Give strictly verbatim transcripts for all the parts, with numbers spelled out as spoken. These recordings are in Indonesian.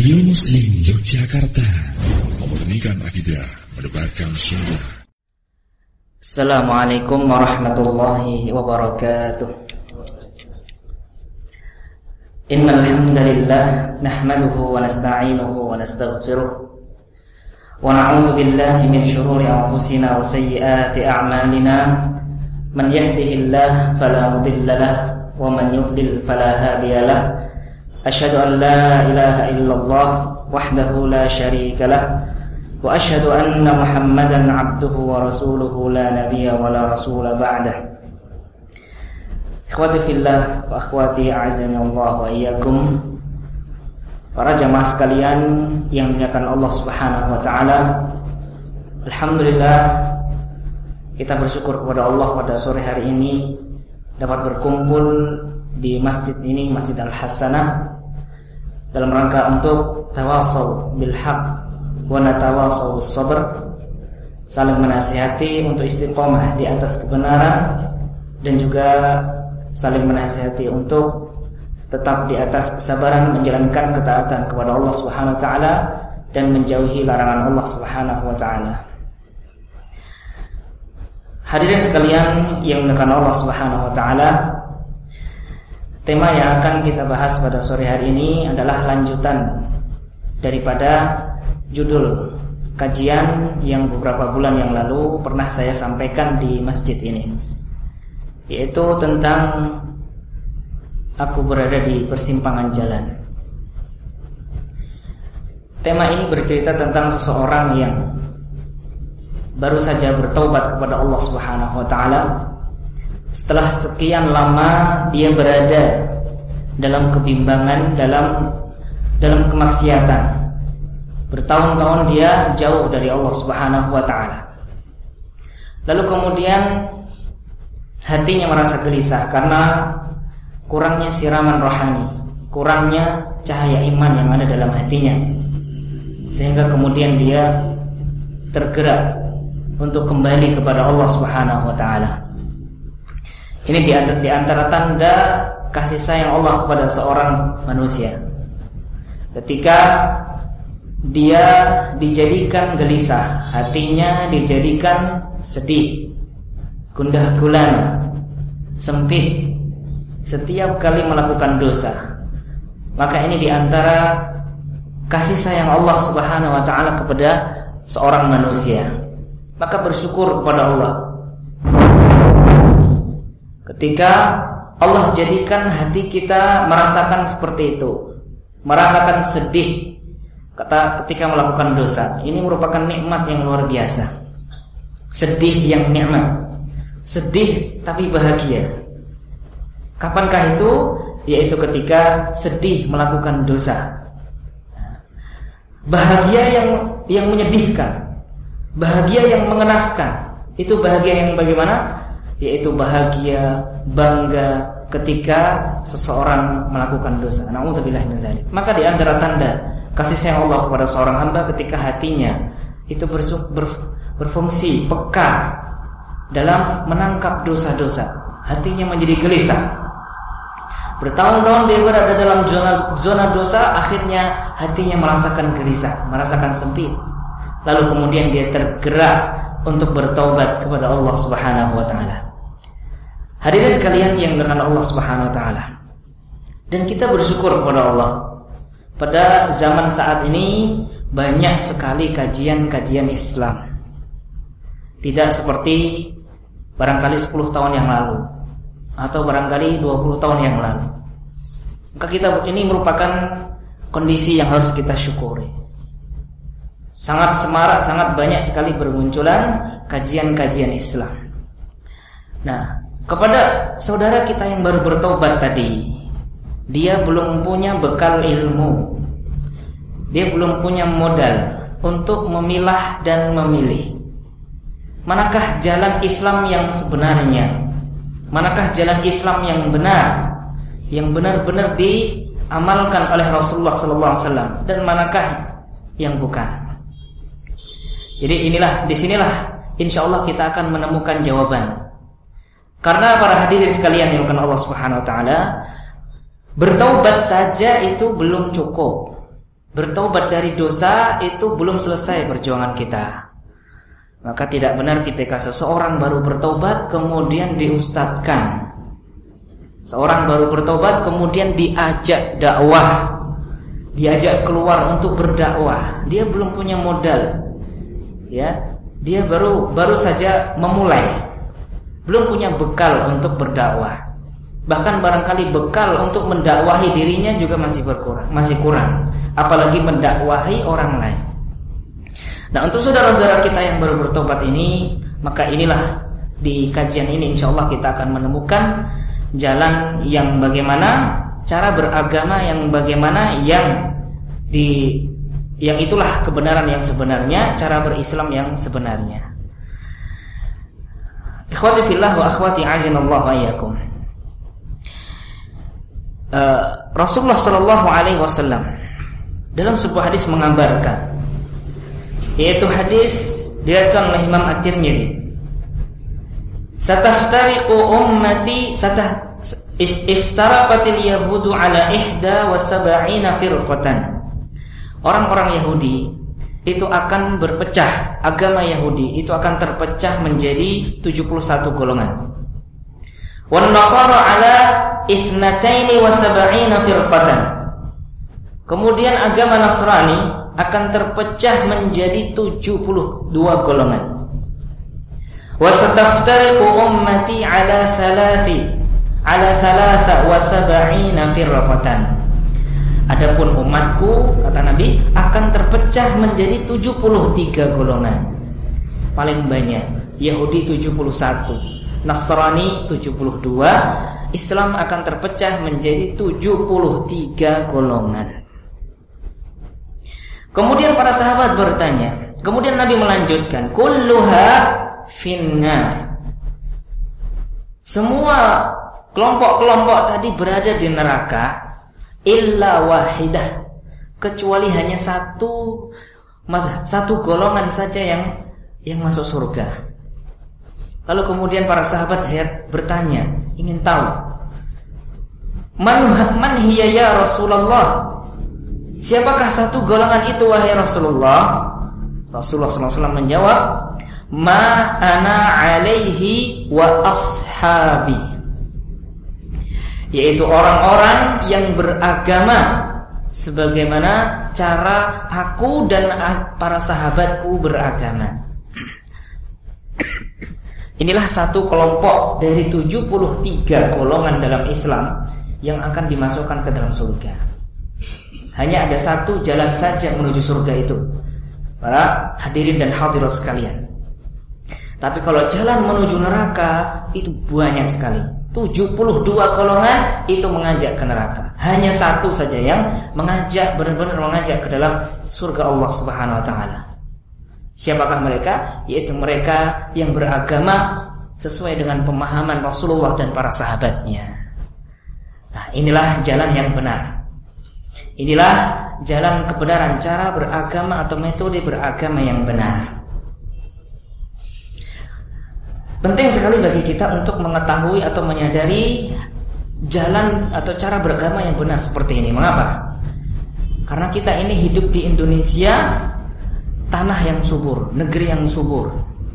Radio Muslim Yogyakarta, memurnikan akidah, menebarkan sunnah. Assalamualaikum warahmatullahi wabarakatuh. Innal hamdalillah nahmaduhu wa nasta'inuhu wa nastaghfiruh wa na'udzu billahi min shururi anfusina wa sayyiati a'malina. Man yahdihillahu fala mudilla lahu wa man yudlil fala hadiya lahu. Asyhadu an la ilaha illallah wahdahu la syarika lah wa asyhadu anna Muhammadan abduhu wa rasuluhu la nabiyya wa la rasula ba'dah. Ikhwati fillah wa akhwati a'azani Allah wa iyyakum. Para jamaah sekalian yang dimuliakan Allah Subhanahu wa taala, alhamdulillah kita bersyukur kepada Allah pada sore hari ini dapat berkumpul di masjid ini, Masjid Al-Hasanah, dalam rangka untuk tawasau bil haq wa natawasau bis sabr, saling menasihati untuk istiqomah di atas kebenaran dan juga saling menasihati untuk tetap di atas kesabaran menjalankan ketaatan kepada Allah Subhanahu wa taala dan menjauhi larangan Allah Subhanahu wa taala. Hadirin sekalian yang dimuliakan Allah Subhanahu wa taala, tema yang akan kita bahas pada sore hari ini adalah lanjutan daripada judul kajian yang beberapa bulan yang lalu pernah saya sampaikan di masjid ini, yaitu tentang aku berada di persimpangan jalan. Tema ini bercerita tentang seseorang yang baru saja bertaubat kepada Allah Subhanahu wa taala. Setelah sekian lama dia berada dalam kebimbangan, dalam dalam kemaksiatan. Bertahun-tahun dia jauh dari Allah Subhanahu wa taala. Lalu kemudian hatinya merasa gelisah karena kurangnya siraman rohani, kurangnya cahaya iman yang ada dalam hatinya. Sehingga kemudian dia tergerak untuk kembali kepada Allah Subhanahu wa taala. Ini di antara tanda kasih sayang Allah kepada seorang manusia. Ketika dia dijadikan gelisah, hatinya dijadikan sedih, gundah gulana, sempit setiap kali melakukan dosa, maka ini di antara kasih sayang Allah Subhanahu wa taala kepada seorang manusia. Maka bersyukur kepada Allah ketika Allah jadikan hati kita merasakan seperti itu, merasakan sedih kata ketika melakukan dosa. Ini merupakan nikmat yang luar biasa. Sedih yang nikmat, sedih tapi bahagia. Kapankah itu? Yaitu ketika sedih melakukan dosa. Bahagia yang yang menyedihkan, bahagia yang mengenaskan. Itu bahagia yang bagaimana? Yaitu bahagia, bangga ketika seseorang melakukan dosa. Na'udzubillah min dzalik. Maka di antara tanda kasih sayang Allah kepada seorang hamba ketika hatinya itu bersu, ber, berfungsi peka dalam menangkap dosa-dosa, hatinya menjadi gelisah. Bertahun-tahun dia berada dalam zona, zona dosa, akhirnya hatinya merasakan gelisah, merasakan sempit. Lalu kemudian dia tergerak untuk bertaubat kepada Allah Subhanahu wa taala. Hadirin sekalian yang dimuliakan Allah Subhanahu wa taala. Dan kita bersyukur kepada Allah. Pada zaman saat ini banyak sekali kajian-kajian Islam. Tidak seperti barangkali sepuluh tahun yang lalu atau barangkali dua puluh tahun yang lalu. Maka kita ini merupakan kondisi yang harus kita syukuri. Sangat semarak, sangat banyak sekali bermunculan kajian-kajian Islam. Nah, kepada saudara kita yang baru bertobat tadi, dia belum punya bekal ilmu, dia belum punya modal untuk memilah dan memilih manakah jalan Islam yang sebenarnya, manakah jalan Islam yang benar, yang benar-benar diamalkan oleh Rasulullah sallallahu alaihi wasallam, dan manakah yang bukan. Jadi inilah, disinilah insyaallah kita akan menemukan jawaban. Karena para hadirin sekalian yang dimuliakan Allah Subhanahu wa taala, bertaubat saja itu belum cukup. bertobat dari dosa itu belum selesai perjuangan kita. Maka tidak benar ketika seseorang baru bertobat kemudian diustadkan. Seorang baru bertobat kemudian diajak dakwah, diajak keluar untuk berdakwah. Dia belum punya modal, ya. Dia baru baru saja memulai, belum punya bekal untuk berdakwah. Bahkan barangkali bekal untuk mendakwahi dirinya juga masih berkurang, masih kurang. Apalagi mendakwahi orang lain. Nah, untuk saudara-saudara kita yang baru bertobat ini, maka inilah di kajian ini insyaallah kita akan menemukan jalan yang bagaimana, cara beragama yang bagaimana, yang di yang itulah kebenaran yang sebenarnya, cara berislam yang sebenarnya. Ikhwati fillah wa akhwati azinallahu wa iyyakum. Uh, Rasulullah sallallahu alaihi wasallam dalam sebuah hadis mengabarkan, yaitu hadis diriwayatkan oleh Imam At-Tirmidzi, "Sataftariqu ummati satah iftaraqatil yahudu ala ihda wa sab'ina firqatan." Orang-orang Yahudi itu akan berpecah, agama Yahudi itu akan terpecah menjadi tujuh puluh satu golongan. Wan nasara ala ithnataini wa sab'ina firqatan. Kemudian agama Nasrani akan terpecah menjadi tujuh puluh dua golongan. Wa sataftariqu ummati ala thalathi ala thalatha wa sab'ina firqatan. Adapun umatku, kata Nabi, akan terpecah menjadi tujuh puluh tiga golongan. Paling banyak Yahudi tujuh puluh satu, Nasrani tujuh puluh dua, Islam akan terpecah menjadi tujuh puluh tiga golongan. Kemudian para sahabat bertanya, kemudian Nabi melanjutkan, kulluha finnar. Semua kelompok-kelompok tadi berada di neraka, illa wahidah, kecuali hanya satu satu golongan saja yang yang masuk surga. Lalu kemudian para sahabat bertanya, ingin tahu, man man hiya ya Rasulullah? Siapakah satu golongan itu wahai Rasulullah? Rasulullah sallallahu alaihi wasallam menjawab, ma ana alaihi wa ashabi, yaitu orang-orang yang beragama sebagaimana cara aku dan para sahabatku beragama. Inilah satu kelompok dari tujuh puluh tiga golongan dalam Islam yang akan dimasukkan ke dalam surga. Hanya ada satu jalan saja menuju surga itu, para hadirin dan hadirat sekalian. Tapi kalau jalan menuju neraka itu banyak sekali. tujuh puluh dua golongan itu mengajak ke neraka. Hanya satu saja yang mengajak, benar-benar mengajak ke dalam surga Allah Subhanahu wa taala. Siapakah mereka? Yaitu mereka yang beragama sesuai dengan pemahaman Rasulullah dan para sahabatnya. Nah, inilah jalan yang benar. Inilah jalan kebenaran, cara beragama atau metode beragama yang benar. Penting sekali bagi kita untuk mengetahui atau menyadari jalan atau cara beragama yang benar seperti ini. Mengapa? Karena kita ini hidup di Indonesia, tanah yang subur, negeri yang subur.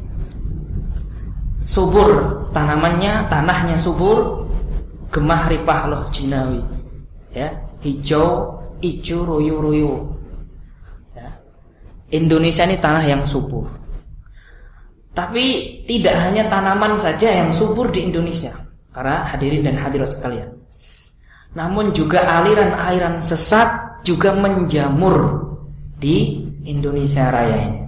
Subur tanamannya, tanahnya subur, gemah ripah loh jinawi, ya, hijau, ijo, royo-royo. Ya. Indonesia ini tanah yang subur. Tapi tidak hanya tanaman saja yang subur di Indonesia, para hadirin dan hadirat sekalian. Namun juga aliran-aliran sesat juga menjamur di Indonesia Raya ini.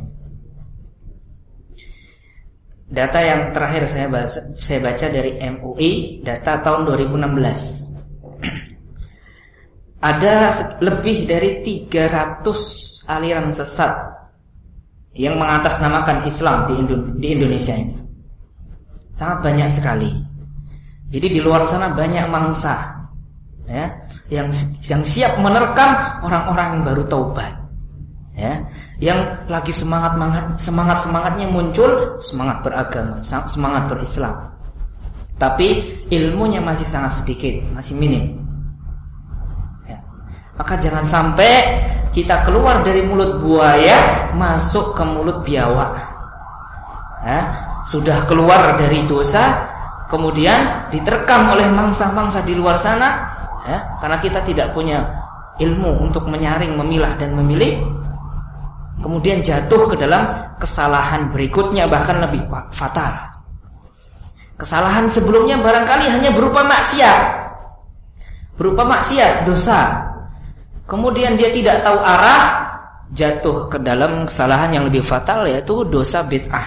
Data yang terakhir saya baca, saya baca dari M U I, data tahun dua ribu enam belas. Ada lebih dari tiga ratus aliran sesat yang mengatasnamakan Islam di, Indo- di Indonesia ini. Sangat banyak sekali. Jadi di luar sana banyak mangsa, ya, yang yang siap menerkam orang-orang yang baru taubat, ya, yang lagi semangat semangat semangatnya muncul, semangat beragama, semangat berislam, tapi ilmunya masih sangat sedikit, masih minim. Ya. Maka jangan sampai kita keluar dari mulut buaya masuk ke mulut biawak. Nah, sudah keluar dari dosa, kemudian diterkam oleh mangsa-mangsa di luar sana, ya, karena kita tidak punya ilmu untuk menyaring, memilah dan memilih, kemudian jatuh ke dalam kesalahan berikutnya, bahkan lebih fatal. Kesalahan sebelumnya barangkali hanya berupa maksiat, berupa maksiat, dosa. Kemudian dia tidak tahu arah, jatuh ke dalam kesalahan yang lebih fatal, yaitu dosa bid'ah.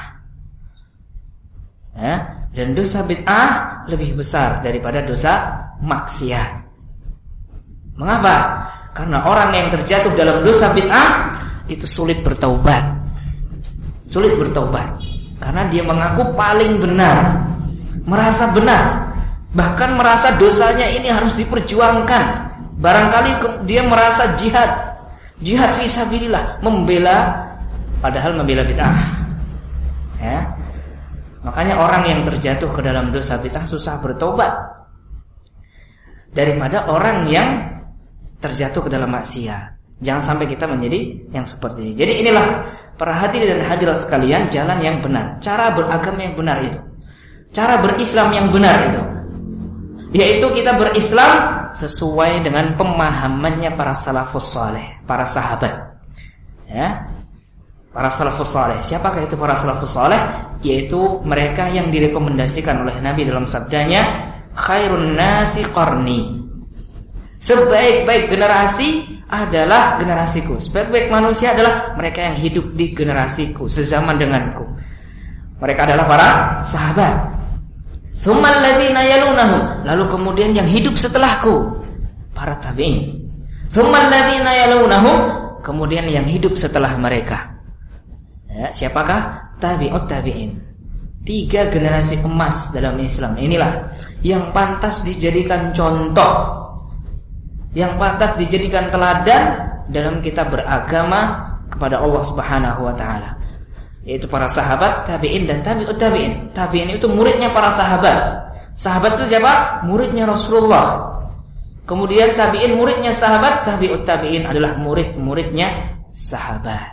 Ya, dan dosa bid'ah lebih besar daripada dosa maksiat. Mengapa? Karena orang yang terjatuh dalam dosa bid'ah itu sulit bertaubat. Sulit bertaubat karena dia mengaku paling benar, merasa benar, bahkan merasa dosanya ini harus diperjuangkan. Barangkali dia merasa jihad, jihad fisabilillah, membela, padahal membela bid'ah. Ya. Makanya orang yang terjatuh ke dalam dosa bid'ah susah bertobat daripada orang yang terjatuh ke dalam maksiat. Jangan sampai kita menjadi yang seperti ini. Jadi inilah para hadirin dan hadirat sekalian, jalan yang benar, cara beragama yang benar itu, cara berislam yang benar itu, yaitu kita berislam sesuai dengan pemahamannya para salafus saleh, para sahabat. Ya. Para salafus saleh. Siapakah itu para salafus saleh? Yaitu mereka yang direkomendasikan oleh Nabi dalam sabdanya, khairun nasi qarni. Sebaik-baik generasi adalah generasiku. Sebaik-baik manusia adalah mereka yang hidup di generasiku, sezaman denganku. Mereka adalah para sahabat. Tsummal ladzina yalunahum, lalu kemudian yang hidup setelahku, para tabi'in. Tsummal ladzina yalunahum, kemudian yang hidup setelah mereka. Ya, siapakah? Tabi'ut tabi'in. Tiga generasi emas dalam Islam. Inilah yang pantas dijadikan contoh, yang pantas dijadikan teladan dalam kita beragama kepada Allah Subhanahu wa taala. Yaitu para sahabat, tabi'in dan tabi'ut tabi'in. Tabi'in itu muridnya para sahabat. Sahabat itu siapa? Muridnya Rasulullah. Kemudian tabi'in muridnya sahabat, tabi'ut tabi'in adalah murid-muridnya sahabat.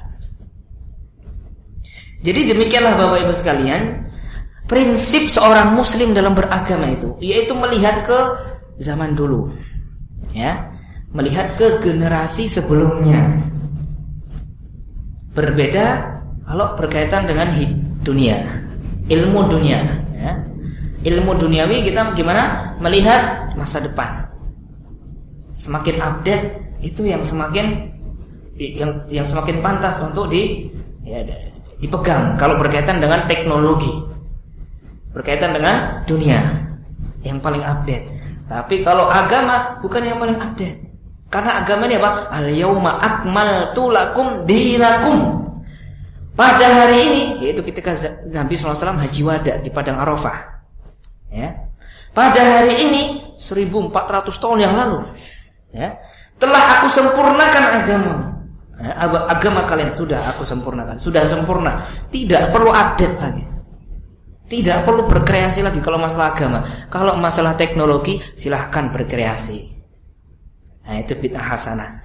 Jadi demikianlah Bapak Ibu sekalian, prinsip seorang muslim dalam beragama itu, yaitu melihat ke zaman dulu. Ya, melihat ke generasi sebelumnya. Berbeda kalau berkaitan dengan dunia, ilmu dunia, ya. Ilmu duniawi kita gimana? Melihat masa depan. Semakin update itu yang semakin yang yang semakin pantas untuk di ya, dipegang kalau berkaitan dengan teknologi. Berkaitan dengan dunia yang paling update. Tapi kalau agama bukan yang paling update. Karena agama ini apa? Al-yauma akmaltu lakum dinakum. Pada hari ini, yaitu ketika Nabi shallallahu alaihi wasallam haji wada di Padang Arafah, ya. Pada hari ini seribu empat ratus tahun yang lalu, ya, telah aku sempurnakan agama. Ya, agama kalian sudah aku sempurnakan, sudah sempurna, tidak perlu update lagi, tidak perlu berkreasi lagi kalau masalah agama. Kalau masalah teknologi silahkan berkreasi. Nah, itu bid'ah hasanah.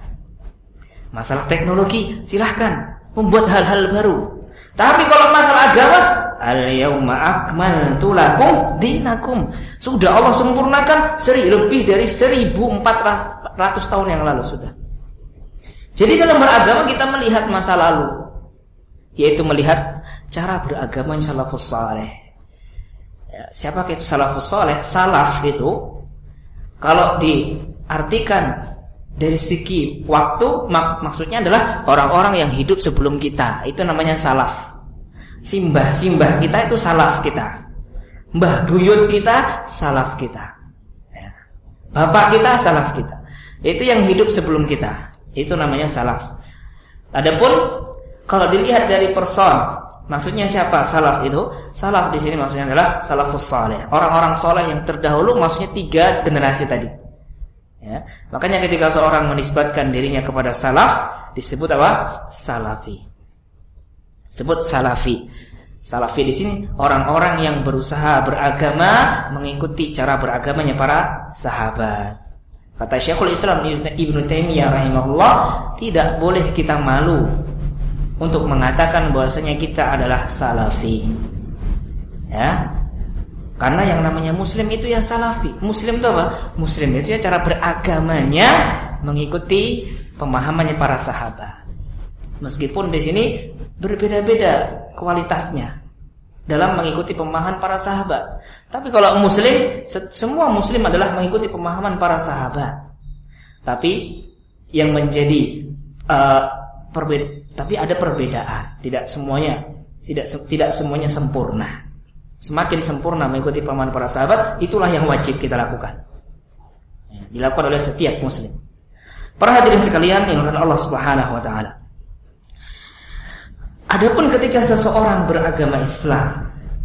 Masalah teknologi silahkan membuat hal-hal baru. Tapi kalau masalah agama, al-yauma akmaltu lakum dinakum. Sudah Allah sempurnakan seri, lebih dari seribu empat ratus tahun yang lalu sudah. Jadi dalam beragama kita melihat masa lalu, yaitu melihat cara beragama salafus saleh. Ya, siapa itu salafus saleh? Salaf itu kalau diartikan dari segi waktu, mak- maksudnya adalah orang-orang yang hidup sebelum kita. Itu namanya salaf. Simbah-simbah kita itu salaf kita. Mbah buyut kita salaf kita. Ya. Bapak kita salaf kita. Itu yang hidup sebelum kita. Itu namanya salaf. Adapun kalau dilihat dari person, maksudnya siapa salaf itu? Salaf di sini maksudnya adalah salafus saleh. Orang-orang saleh yang terdahulu, maksudnya tiga generasi tadi. Ya, makanya ketika seorang menisbatkan dirinya kepada salaf disebut apa? Salafi. Sebut salafi. Salafi di sini orang-orang yang berusaha beragama mengikuti cara beragamanya para sahabat. Kata Syekhul Islam Ibnu Taimiyah rahimahullah, tidak boleh kita malu untuk mengatakan bahwasanya kita adalah salafi. Ya. Karena yang namanya muslim itu ya salafi. Muslim itu apa? Muslim itu ya cara beragamanya mengikuti pemahamannya para sahabat. Meskipun di sini berbeda-beda kualitasnya dalam mengikuti pemahaman para sahabat. Tapi kalau muslim, semua muslim adalah mengikuti pemahaman para sahabat. Tapi yang menjadi uh, perbeda, tapi ada perbedaan. Tidak semuanya, tidak tidak semuanya sempurna. Semakin sempurna mengikuti pemahaman para sahabat, itulah yang wajib kita lakukan. Dilakukan oleh setiap muslim. Para hadirin sekalian yang dirahmati Allah Subhanahu wa taala. Adapun ketika seseorang beragama Islam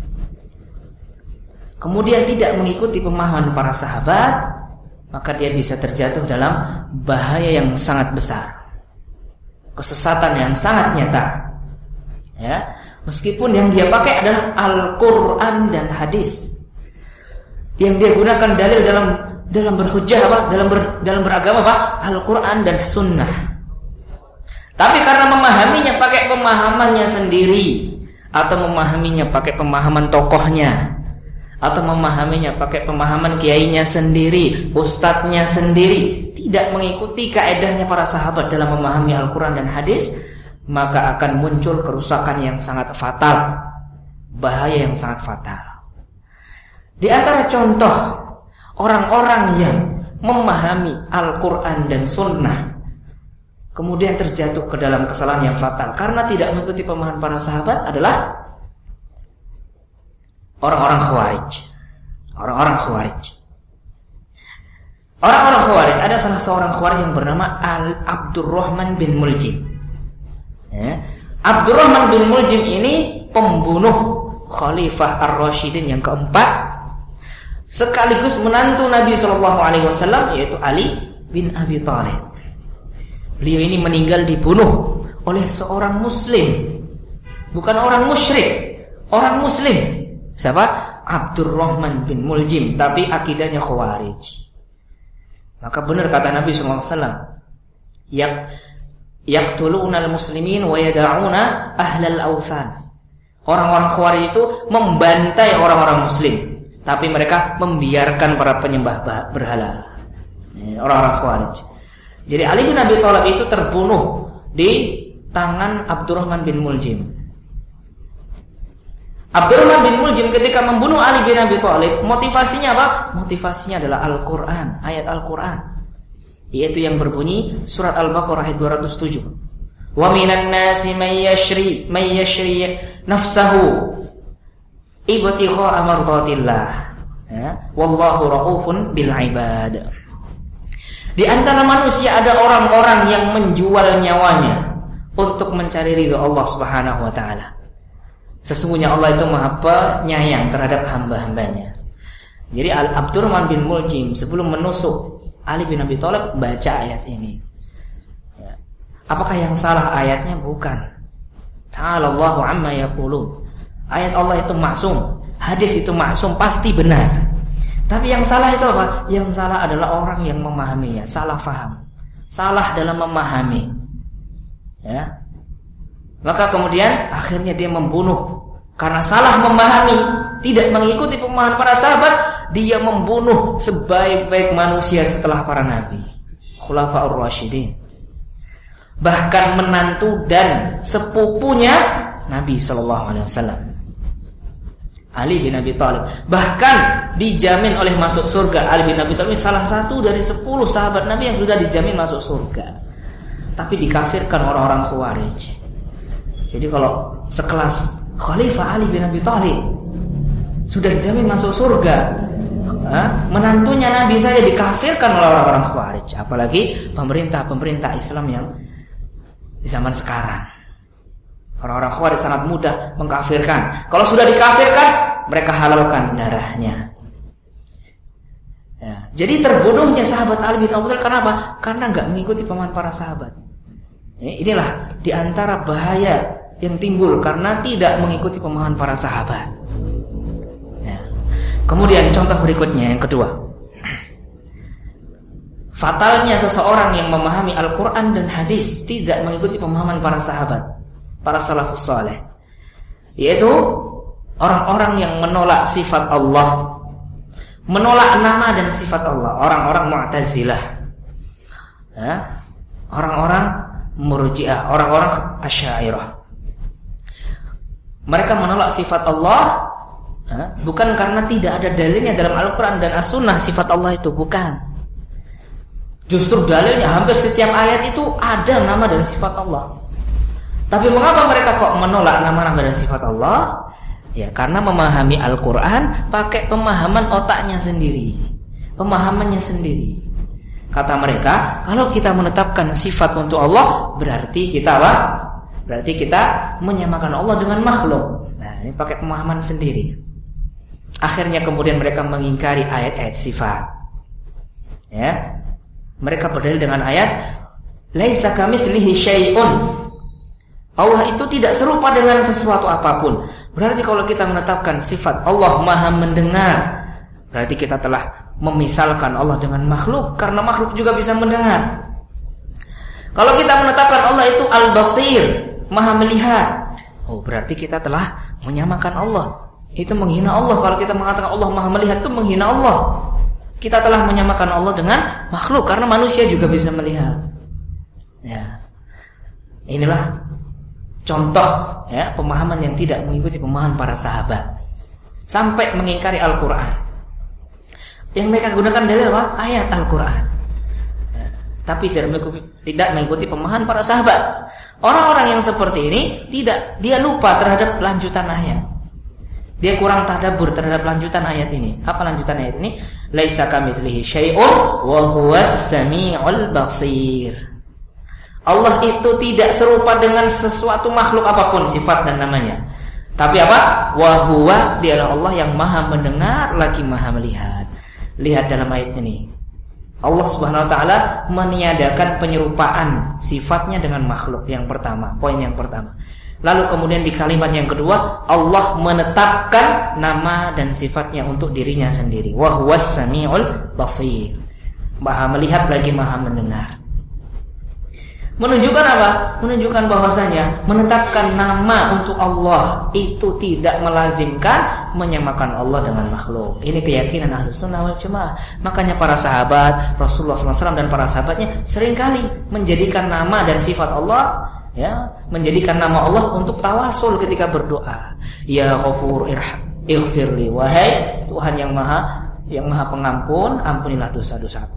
kemudian tidak mengikuti pemahaman para sahabat, maka dia bisa terjatuh dalam bahaya yang sangat besar, kesesatan yang sangat nyata. Ya, meskipun yang dia pakai adalah Al-Qur'an dan hadis, yang dia gunakan dalil dalam dalam berhujjah apa? Dalam ber, dalam beragama apa? Al-Qur'an dan sunnah. Tapi karena memahaminya pakai pemahamannya sendiri, atau memahaminya pakai pemahaman tokohnya, atau memahaminya pakai pemahaman kiainya sendiri, ustadznya sendiri, tidak mengikuti kaedahnya para sahabat dalam memahami Al-Quran dan hadis, maka akan muncul kerusakan yang sangat fatal, bahaya yang sangat fatal. Di antara contoh orang-orang yang memahami Al-Quran dan sunnah kemudian terjatuh ke dalam kesalahan yang fatal karena tidak mengikuti pemahaman para sahabat adalah orang-orang Khawarij. Orang-orang Khawarij. Orang-orang Khawarij, ada salah seorang Khawarij yang bernama Al-Abdurrahman bin Muljim. Ya. Abdurrahman bin Muljim ini pembunuh Khalifah Ar-Rasyidin yang keempat, sekaligus menantu Nabi shallallahu alaihi wasallam, yaitu Ali bin Abi Thalib. Beliau ini meninggal dibunuh oleh seorang muslim, bukan orang musyrik, orang muslim. Siapa? Abdurrahman bin Muljim, tapi akidahnya Khawarij. Maka benar kata Nabi shallallahu alaihi wasallam, yak yaqtuluna al-muslimin wa yada'una ahlal awthan. Orang-orang Khawarij itu membantai orang-orang muslim, tapi mereka membiarkan para penyembah berhala. Orang-orang Khawarij. Jadi Ali bin Abi Thalib itu terbunuh di tangan Abdurrahman bin Muljim. Abdurrahman bin Muljim ketika membunuh Ali bin Abi Thalib, motivasinya apa? Motivasinya adalah Al-Quran, ayat Al-Quran, yaitu yang berbunyi surat Al-Baqarah ayat dua ratus tujuh. Wa minan nasi may yashri may yashri nafsahu ibtigha'a mardatillah. Ya, wallahu raufun bil ibad. Di antara manusia ada orang-orang yang menjual nyawanya untuk mencari ridha Allah Subhanahu wa taala. Sesungguhnya Allah itu Maha Penyayang terhadap hamba-hambanya. Jadi Abdurrahman bin Muljim sebelum menusuk Ali bin Abi Thalib baca ayat ini. Ya. Apakah yang salah ayatnya? Bukan. Ta'ala Allahu amma yaqulun. Ayat Allah itu maksum, hadis itu maksum, pasti benar. Tapi yang salah itu apa? Yang salah adalah orang yang memahaminya, salah faham, salah dalam memahami. Ya. Maka kemudian akhirnya dia membunuh karena salah memahami, tidak mengikuti pemahaman para sahabat, dia membunuh sebaik-baik manusia setelah para nabi, Khulafaur Rasyidin. Bahkan menantu dan sepupunya Nabi sallallahu alaihi wasallam, Ali bin Abi Thalib, bahkan dijamin oleh masuk surga. Ali bin Abi Thalib salah satu dari sepuluh sahabat Nabi yang sudah dijamin masuk surga, tapi dikafirkan orang-orang Khawarij. Jadi kalau sekelas Khalifah Ali bin Abi Thalib sudah dijamin masuk surga, menantunya Nabi saja dikafirkan oleh orang-orang Khawarij, apalagi pemerintah-pemerintah Islam yang di zaman sekarang. Orang-orang Khawarij sangat mudah mengkafirkan. Kalau sudah dikafirkan, mereka halalkan darahnya. Ya. Jadi terbunuhnya sahabat Ali bin Abi Thalib karena apa? Karena nggak mengikuti pemahaman para sahabat. Ya, inilah diantara bahaya yang timbul karena tidak mengikuti pemahaman para sahabat. Ya. Kemudian contoh berikutnya yang kedua, fatalnya seseorang yang memahami Al-Quran dan hadis tidak mengikuti pemahaman para sahabat, para salafus saleh, yaitu orang-orang yang menolak sifat Allah, menolak nama dan sifat Allah, orang-orang Mu'tazilah, ya, orang-orang Murji'ah, orang-orang Asy'ariyah. Mereka menolak sifat Allah, ya, bukan karena tidak ada dalilnya dalam Al-Quran dan As-Sunnah sifat Allah itu, bukan. Justru dalilnya hampir setiap ayat itu ada nama dan sifat Allah. Tapi mengapa mereka kok menolak nama-nama dan sifat Allah? Ya karena memahami Al-Quran pakai pemahaman otaknya sendiri, pemahamannya sendiri. Kata mereka, kalau kita menetapkan sifat untuk Allah, berarti kita apa? Berarti kita menyamakan Allah dengan makhluk. Nah ini pakai pemahaman sendiri. Akhirnya kemudian mereka mengingkari ayat-ayat sifat. Ya, mereka berdalil dengan ayat laisa kamitslihi syai'un. Allah itu tidak serupa dengan sesuatu apapun. Berarti kalau kita menetapkan sifat Allah Maha mendengar, berarti kita telah memisalkan Allah dengan makhluk, karena makhluk juga bisa mendengar. Kalau kita menetapkan Allah itu Al-Basir, Maha melihat, oh berarti kita telah menyamakan Allah. Itu menghina Allah. Kalau kita mengatakan Allah Maha melihat, itu menghina Allah. Kita telah menyamakan Allah dengan makhluk, karena manusia juga bisa melihat. Ya, inilah contoh ya pemahaman yang tidak mengikuti pemahaman para sahabat, sampai mengingkari Al-Quran. Yang mereka gunakan dalil apa? Ayat Al-Quran, ya, tapi tidak mengikuti, tidak mengikuti pemahaman para sahabat. Orang-orang yang seperti ini tidak, dia lupa terhadap lanjutan ayat. Dia kurang tadabbur terhadap lanjutan ayat ini. Apa lanjutan ayat ini? Laisa kamitslihi syai'un wa huwas samiul basir. Allah itu tidak serupa dengan sesuatu makhluk apapun sifat dan namanya. Tapi apa? Wa huwa, dialah Allah yang Maha mendengar lagi Maha melihat. Lihat dalam ayat ini, Allah Subhanahu wa taala meniadakan penyerupaan sifatnya dengan makhluk. Yang pertama, poin yang pertama. Lalu kemudian di kalimat yang kedua, Allah menetapkan nama dan sifatnya untuk dirinya sendiri. Wa huwas samiul basir. Maha melihat lagi Maha mendengar. Menunjukkan apa? Menunjukkan bahwasanya menetapkan nama untuk Allah itu tidak melazimkan menyamakan Allah dengan makhluk. Ini keyakinan Ahlus Sunnah wal Jamaah. Makanya para sahabat Rasulullah shallallahu alaihi wasallam dan para sahabatnya seringkali menjadikan nama dan sifat Allah, ya, menjadikan nama Allah untuk tawasul ketika berdoa. Ya Ghafur irham ighfirli, wahai Tuhan yang Maha yang Maha Pengampun, ampunilah dosa-dosaku.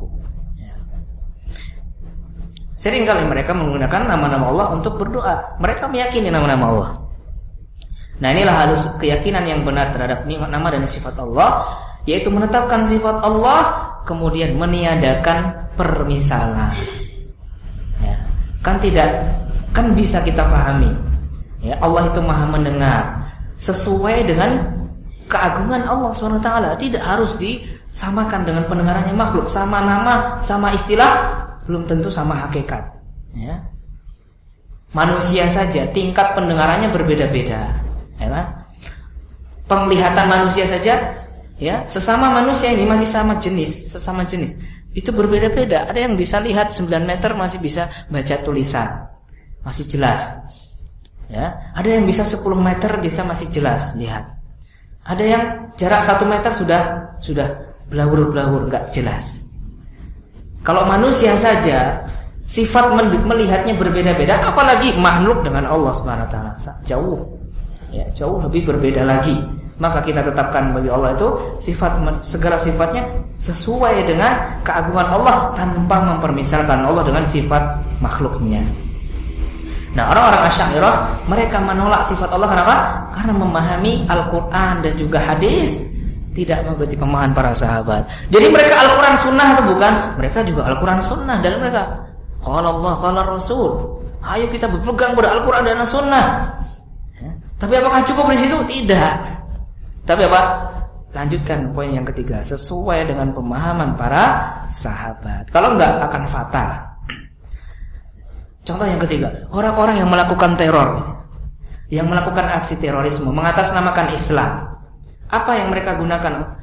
Seringkali mereka menggunakan nama-nama Allah untuk berdoa. Mereka meyakini nama-nama Allah. Nah inilah halus keyakinan yang benar terhadap nama dan sifat Allah, yaitu menetapkan sifat Allah, kemudian meniadakan permisalan. Ya, kan tidak, kan bisa kita pahami. Ya, Allah itu Maha mendengar sesuai dengan keagungan Allah subhanahu wa taala. Tidak harus disamakan dengan pendengarannya makhluk. Sama nama, sama istilah, belum tentu sama hakikat. Ya. Manusia saja tingkat pendengarannya berbeda-beda, ya kan? Penglihatan manusia saja, ya, sesama manusia ini masih sama jenis, sesama jenis, itu berbeda-beda. Ada yang bisa lihat sembilan meter masih bisa baca tulisan, masih jelas. Ya, ada yang bisa sepuluh meter bisa masih jelas lihat. Ada yang jarak satu meter sudah sudah blawur-blawur enggak jelas. Kalau manusia saja sifat melihatnya berbeda-beda, apalagi makhluk dengan Allah Subhanahu wa taala. Jauh. Ya, jauh lebih berbeda lagi. Maka kita tetapkan bagi Allah itu sifat, segala sifatnya sesuai dengan keagungan Allah tanpa mempermisalkan Allah dengan sifat makhluknya. Nah, orang-orang Asy'ariyah mereka menolak sifat Allah kenapa? Karena memahami Al-Qur'an dan juga hadis tidak mengikuti pemahaman para sahabat. Jadi mereka Al-Quran Sunnah atau bukan? Mereka juga Al-Quran Sunnah dari mereka. Qala Allah, qala Rasul. Ayo kita berpegang pada Al-Quran dan As-Sunnah. Ya. Tapi apakah cukup di situ? Tidak. Tapi apa? Lanjutkan poin yang ketiga, sesuai dengan pemahaman para sahabat. Kalau enggak akan fatal. Contoh yang ketiga, orang-orang yang melakukan teror, yang melakukan aksi terorisme, mengatasnamakan Islam. Apa yang mereka gunakan?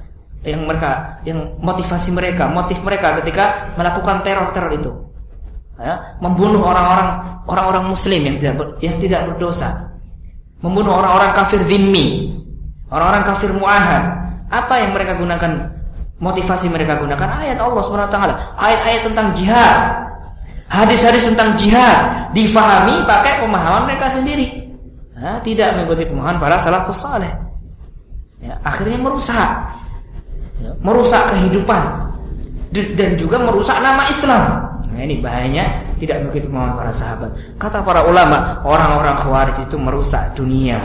yang mereka, yang motivasi mereka, motif mereka ketika melakukan teror-teror itu, ya, membunuh orang-orang orang-orang Muslim yang tidak ber, yang tidak berdosa, membunuh orang-orang kafir zimmi, orang-orang kafir muahad. Apa yang mereka gunakan? Motivasi mereka gunakan ayat Allah Subhanahu wa taala, ayat-ayat tentang jihad, hadis-hadis tentang jihad difahami pakai pemahaman mereka sendiri, nah, tidak mengikuti pemahaman para salafus saleh. Ya, akhirnya merusak, ya, merusak kehidupan dan juga merusak nama Islam. Nah, ini bahayanya tidak mengikuti pemahaman para sahabat. Kata para ulama, orang-orang Khawarij itu merusak dunia.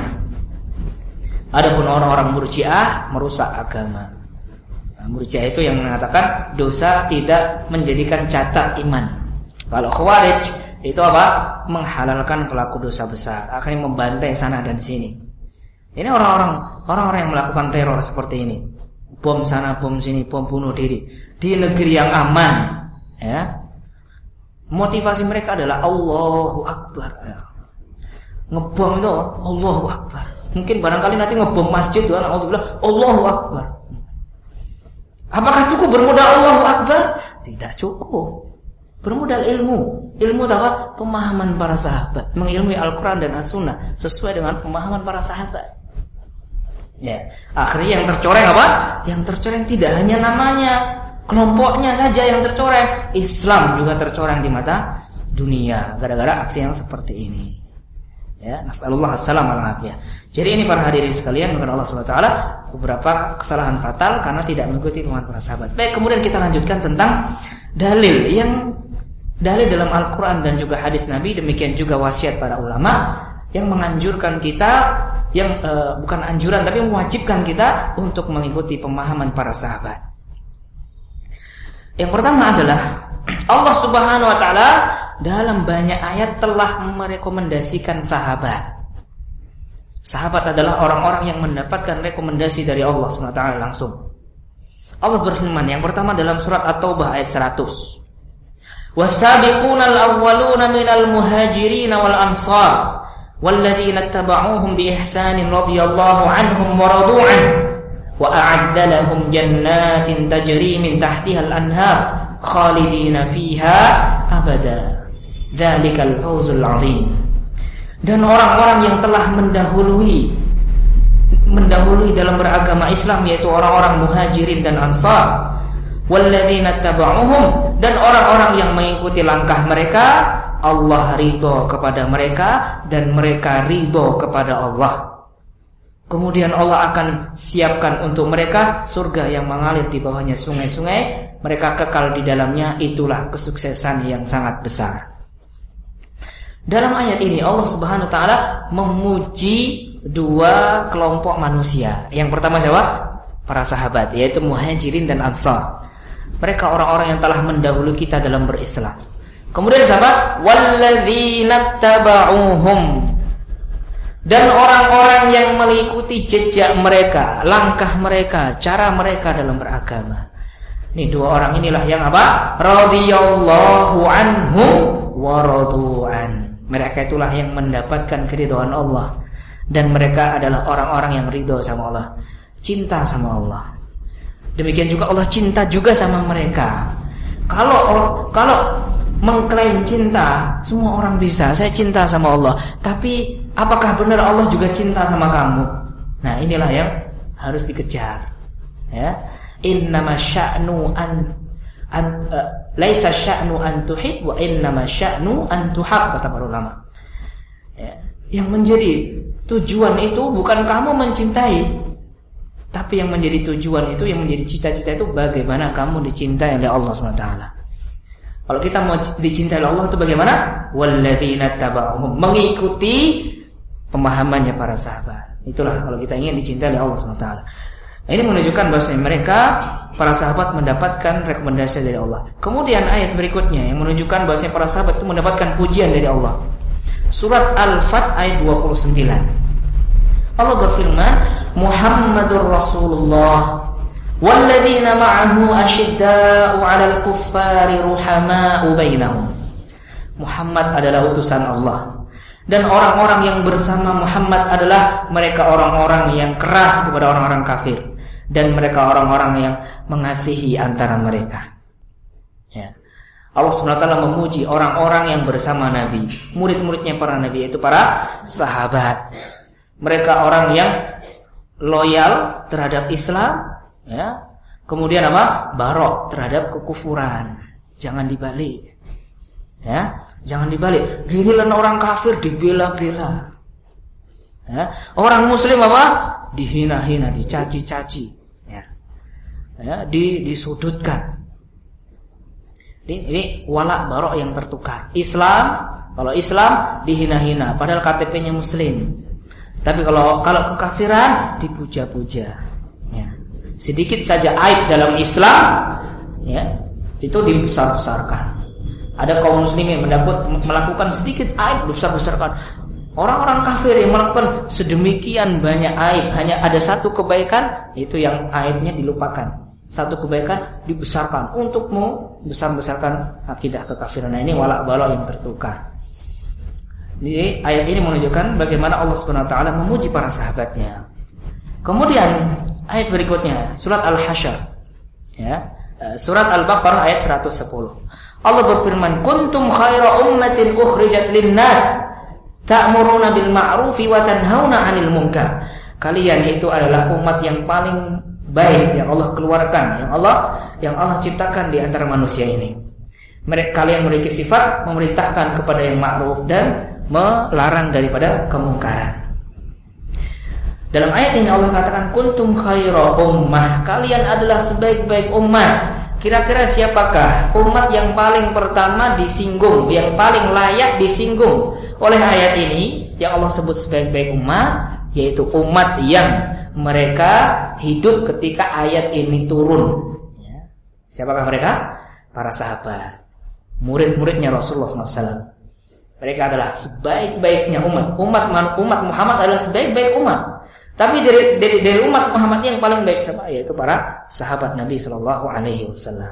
Adapun orang-orang Murji'ah merusak agama. Murji'ah itu yang mengatakan dosa tidak menjadikan catat iman. Kalau Khawarij itu apa? Menghalalkan pelaku dosa besar, akhirnya membantai sana dan sini. Ini orang-orang orang-orang yang melakukan teror seperti ini. Bom sana, bom sini, bom bunuh diri di negeri yang aman, ya. Motivasi mereka adalah Allahu Akbar. Ya. Ngebom itu Allahu Akbar. Mungkin barangkali nanti ngebom masjid doang, Allahu Akbar. Apakah cukup bermodal Allahu Akbar? Tidak cukup. Bermodal ilmu. Ilmu apa? Pemahaman para sahabat. Mengilmui Al-Quran dan As-Sunnah sesuai dengan pemahaman para sahabat. Ya, akhirnya yang tercoreng apa? Yang tercoreng tidak hanya namanya, kelompoknya saja yang tercoreng, Islam juga tercoreng di mata dunia gara-gara aksi yang seperti ini. Ya, nasallallahu alaihi. Jadi ini para hadirin sekalian, dengan Allah Subhanahu wa taala beberapa kesalahan fatal karena tidak mengikuti pemahaman para sahabat. Baik, kemudian kita lanjutkan tentang dalil yang dalil dalam Al-Qur'an dan juga hadis Nabi, demikian juga wasiat para ulama yang menganjurkan kita, yang uh, bukan anjuran tapi mewajibkan kita untuk mengikuti pemahaman para sahabat. Yang pertama adalah Allah Subhanahu wa taala dalam banyak ayat telah merekomendasikan sahabat. Sahabat adalah orang-orang yang mendapatkan rekomendasi dari Allah Subhanahu wa taala langsung. Allah berfirman yang pertama dalam surat At-Taubah ayat seratus. Was-sabiqunal awwaluna minal muhajirin wal ansar walladzina ittaba'uuhum bi ihsanin radhiyallahu anhum wa radu an wa a'adda lahum jannatin tajri min tahtiha al-anhar khalidina fiha abada. Dzalikal fawzul 'adzim. Dan orang-orang yang telah mendahului mendahului dalam beragama Islam, yaitu orang-orang muhajirin dan ansar, walladzina tabauhum, dan orang-orang yang mengikuti langkah mereka, Allah ridho kepada mereka dan mereka ridho kepada Allah. Kemudian Allah akan siapkan untuk mereka surga yang mengalir di bawahnya sungai-sungai, mereka kekal di dalamnya, itulah kesuksesan yang sangat besar. Dalam ayat ini Allah Subhanahu wa taala memuji dua kelompok manusia. Yang pertama siapa? Para sahabat, yaitu muhajirin dan ansar. Mereka orang-orang yang telah mendahului kita dalam berislam. Kemudian siapa? Walladzina tabauhum, dan orang-orang yang mengikuti jejak mereka, langkah mereka, cara mereka dalam beragama. Ini dua orang inilah yang apa? Radhiyallahu anhum wa radu'an. Mereka itulah yang mendapatkan keridhaan Allah, dan mereka adalah orang-orang yang ridho sama Allah, cinta sama Allah. Demikian juga Allah cinta juga sama mereka. Kalau kalau mengklaim cinta, semua orang bisa, saya cinta sama Allah. Tapi apakah benar Allah juga cinta sama kamu? Nah, inilah yang harus dikejar. Ya, innama sya'nu an an uh, laisa sya'nu an tuhib wa innama sya'nu an tuhab, kata para ulama. Ya, yang menjadi tujuan itu bukan kamu mencintai, tapi yang menjadi tujuan itu, yang menjadi cita-cita itu bagaimana kamu dicintai oleh Allah subhanahu wa taala. Kalau kita mau dicintai oleh Allah itu bagaimana? Walladzina tabauhum, mengikuti pemahamannya para sahabat. Itulah kalau kita ingin dicintai oleh Allah subhanahu wa taala. Ini menunjukkan bahwasanya mereka, para sahabat, mendapatkan rekomendasi dari Allah. Kemudian ayat berikutnya yang menunjukkan bahwasanya para sahabat itu mendapatkan pujian dari Allah. Surat Al-Fath ayat dua puluh sembilan. Allah berfirman, Muhammadur Rasulullah walladzina ma'ahu asyidda'u 'alal kuffari ruhama'u bainahum. Muhammad adalah utusan Allah, dan orang-orang yang bersama Muhammad adalah mereka orang-orang yang keras kepada orang-orang kafir, dan mereka orang-orang yang mengasihi antara mereka. Ya. Allah subhanahu wa taala memuji orang-orang yang bersama Nabi, murid-muridnya para Nabi, yaitu para sahabat. Mereka orang yang loyal terhadap Islam, ya. Kemudian apa? Barok terhadap kekufuran. Jangan dibalik. Ya, jangan dibalik. Giliran orang kafir dibela-bela. Ya. Orang muslim apa? Dihina-hina, dicaci-caci. Ya. Ya, di disudutkan. Ini, ini wala barok yang tertukar. Islam, kalau Islam dihina-hina, padahal K T P-nya muslim. Tapi kalau kalau kekafiran dipuja-puja. Ya. Sedikit saja aib dalam Islam, ya, itu dibesar-besarkan. Ada kaum muslimin mendapat melakukan sedikit aib dibesar-besarkan. Orang-orang kafir yang melakukan sedemikian banyak aib, hanya ada satu kebaikan, itu yang aibnya dilupakan. Satu kebaikan dibesarkan untuk membesar-besarkan akidah kekafiran. Nah, ini walak balok yang tertukar. Jadi ayat ini menunjukkan bagaimana Allah Subhanahu wa taala memuji para sahabatnya. Kemudian ayat berikutnya surat Al-Hasyr, ya, surat Al-Baqarah ayat seratus sepuluh. Allah berfirman, "Kuntum khaira ummatin ukhrijat lin-nas ta'muruna bil ma'rufi wa tanhauna 'anil munkar." Kalian itu adalah umat yang paling baik yang Allah keluarkan, yang Allah yang Allah ciptakan di antara manusia ini. Mereka kalian memiliki sifat memerintahkan kepada yang ma'ruf dan melarang daripada kemungkaran. Dalam ayat ini Allah katakan kuntum khaira ummah, kalian adalah sebaik-baik umat. Kira-kira siapakah umat yang paling pertama disinggung, yang paling layak disinggung oleh ayat ini yang Allah sebut sebaik-baik umat? Yaitu umat yang mereka hidup ketika ayat ini turun. Ya. Siapakah mereka? Para sahabat, murid-muridnya Rasulullah shallallahu alaihi wasallam. Mereka adalah sebaik-baiknya umat. Umat umat Muhammad adalah sebaik-baik umat. Tapi dari dari dari umat Muhammad yang paling baik siapa? Yaitu para sahabat Nabi Shallallahu Alaihi Wasallam.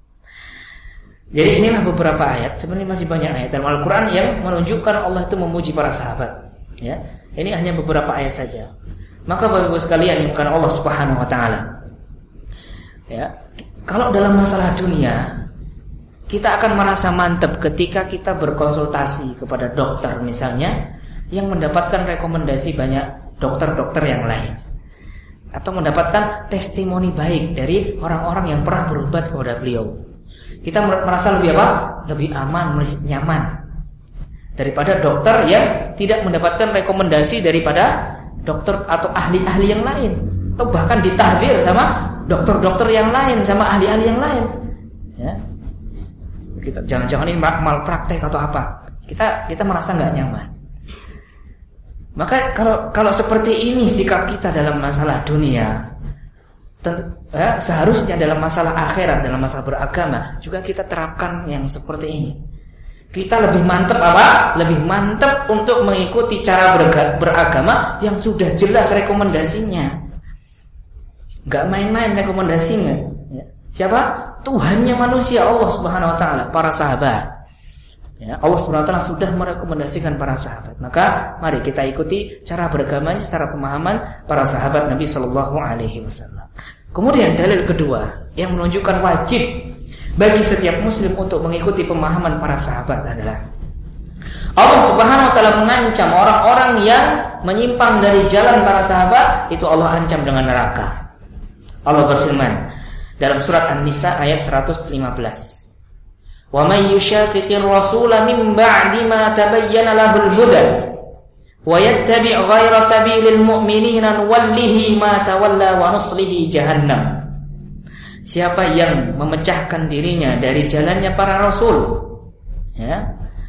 Jadi inilah beberapa ayat. Sebenarnya masih banyak ayat dalam Al-Quran yang menunjukkan Allah itu memuji para sahabat. Ya, ini hanya beberapa ayat saja. Maka bapak-ibu sekalian yang bukan Allah Subhanahu Wa Taala. Ya, kalau dalam masalah dunia, kita akan merasa mantap ketika kita berkonsultasi kepada dokter misalnya, yang mendapatkan rekomendasi banyak dokter-dokter yang lain, atau mendapatkan testimoni baik dari orang-orang yang pernah berobat kepada beliau. Kita merasa lebih apa? Lebih aman, nyaman daripada dokter yang tidak mendapatkan rekomendasi daripada dokter atau ahli-ahli yang lain, atau bahkan ditahdzir sama dokter-dokter yang lain, sama ahli-ahli yang lain. Ya, kita jangan-jangan ini malpraktek atau apa? Kita kita merasa nggak nyaman. Maka kalau kalau seperti ini sikap kita dalam masalah dunia, tentu, ya, seharusnya dalam masalah akhirat, dalam masalah beragama juga kita terapkan yang seperti ini. Kita lebih mantap apa? Lebih mantap untuk mengikuti cara beragama yang sudah jelas rekomendasinya. Gak main-main rekomendasinya. Ya. Siapa? Tuhannya manusia, Allah Subhanahu Wa Taala, para sahabat. Ya, Allah Subhanahu Wa Taala sudah merekomendasikan para sahabat. Maka mari kita ikuti cara beragamanya, cara pemahaman para sahabat Nabi Shallallahu Alaihi Wasallam. Kemudian dalil kedua yang menunjukkan wajib bagi setiap muslim untuk mengikuti pemahaman para sahabat adalah Allah Subhanahu Wa Taala mengancam orang-orang yang menyimpang dari jalan para sahabat, itu Allah ancam dengan neraka. Allah berfirman dalam surat An-Nisa ayat seratus lima belas, "Wa may yushaqiqir rasula min ba'di ma tabayyana lahul huda wa yattabi' ghayra sabilil mu'minina nuwallihi ma tawalla wa nuslihi jahannam." Siapa yang memecahkan dirinya dari jalannya para rasul, ya,